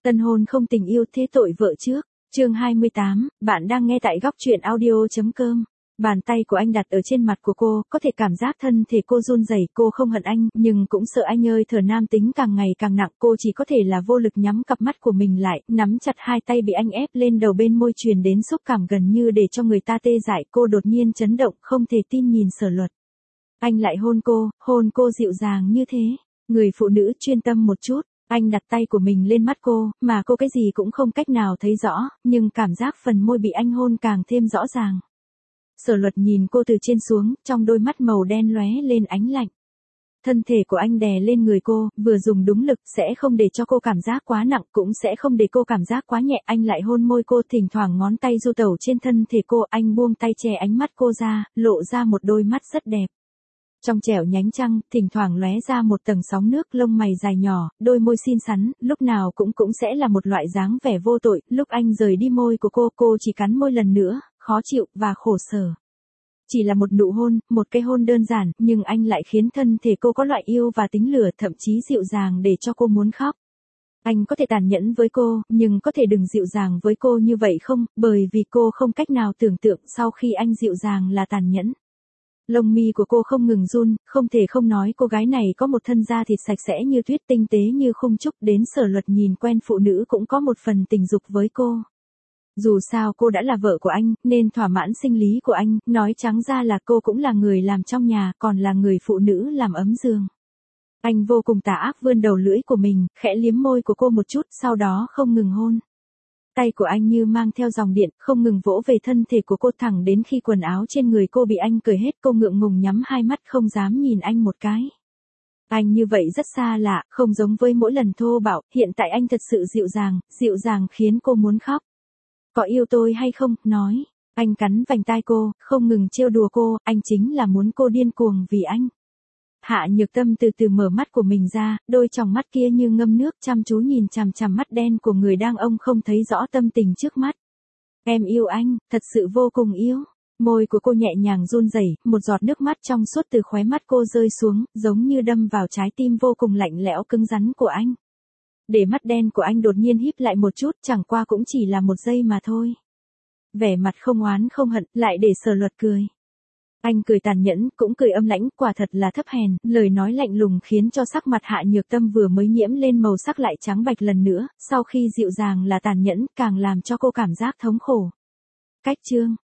Tân hôn không tình yêu thế tội vợ trước. Chương 28, bạn đang nghe tại góc truyện audio.com. Bàn tay của anh đặt ở trên mặt của cô, có thể cảm giác thân thể cô run rẩy. Cô không hận anh, nhưng cũng sợ anh ơi thở nam tính càng ngày càng nặng. Cô chỉ có thể là vô lực nhắm cặp mắt của mình lại, nắm chặt hai tay bị anh ép lên đầu, bên môi truyền đến xúc cảm gần như để cho người ta tê dại. Cô đột nhiên chấn động, không thể tin nhìn Sở Luật. Anh lại hôn cô dịu dàng như thế. Người phụ nữ chuyên tâm một chút. Anh đặt tay của mình lên mắt cô, mà cô cái gì cũng không cách nào thấy rõ, nhưng cảm giác phần môi bị anh hôn càng thêm rõ ràng. Sở Luật nhìn cô từ trên xuống, trong đôi mắt màu đen lóe lên ánh lạnh. Thân thể của anh đè lên người cô, vừa dùng đúng lực, sẽ không để cho cô cảm giác quá nặng, cũng sẽ không để cô cảm giác quá nhẹ. Anh lại hôn môi cô, thỉnh thoảng ngón tay du tẩu trên thân thể cô. Anh buông tay che ánh mắt cô ra, lộ ra một đôi mắt rất đẹp. Trong trẻo nhánh trăng, thỉnh thoảng lóe ra một tầng sóng nước, lông mày dài nhỏ, đôi môi xinh xắn, lúc nào cũng sẽ là một loại dáng vẻ vô tội. Lúc anh rời đi môi của cô chỉ cắn môi lần nữa, khó chịu và khổ sở. Chỉ là một nụ hôn, một cái hôn đơn giản, nhưng anh lại khiến thân thể cô có loại yêu và tính lửa, thậm chí dịu dàng để cho cô muốn khóc. Anh có thể tàn nhẫn với cô, nhưng có thể đừng dịu dàng với cô như vậy không, bởi vì cô không cách nào tưởng tượng sau khi anh dịu dàng là tàn nhẫn. Lông mi của cô không ngừng run, không thể không nói cô gái này có một thân da thịt sạch sẽ như tuyết, tinh tế như khung trúc. Đến Sở Luật nhìn quen phụ nữ cũng có một phần tình dục với cô. Dù sao cô đã là vợ của anh, nên thỏa mãn sinh lý của anh, nói trắng ra là cô cũng là người làm trong nhà, còn là người phụ nữ làm ấm giường. Anh vô cùng tà ác vươn đầu lưỡi của mình, khẽ liếm môi của cô một chút, sau đó không ngừng hôn. Tay của anh như mang theo dòng điện, không ngừng vỗ về thân thể của cô thẳng đến khi quần áo trên người cô bị anh cởi hết. Cô ngượng ngùng nhắm hai mắt không dám nhìn anh một cái. Anh như vậy rất xa lạ, không giống với mỗi lần thô bạo, hiện tại anh thật sự dịu dàng khiến cô muốn khóc. Có yêu tôi hay không, nói. Anh cắn vành tai cô, không ngừng trêu đùa cô, anh chính là muốn cô điên cuồng vì anh. Hạ Nhược Tâm từ từ mở mắt của mình ra, đôi tròng mắt kia như ngâm nước, chăm chú nhìn chằm chằm mắt đen của người đang ông không thấy rõ tâm tình trước mắt. Em yêu anh, thật sự vô cùng yêu. Môi của cô nhẹ nhàng run rẩy, một giọt nước mắt trong suốt từ khóe mắt cô rơi xuống, giống như đâm vào trái tim vô cùng lạnh lẽo cứng rắn của anh. Để mắt đen của anh đột nhiên híp lại một chút, chẳng qua cũng chỉ là một giây mà thôi. Vẻ mặt không oán không hận, lại để Sở Luật cười. Anh cười tàn nhẫn, cũng cười âm lãnh, quả thật là thấp hèn, lời nói lạnh lùng khiến cho sắc mặt Hạ Nhược Tâm vừa mới nhiễm lên màu sắc lại trắng bạch lần nữa, sau khi dịu dàng là tàn nhẫn, càng làm cho cô cảm giác thống khổ. Cách chương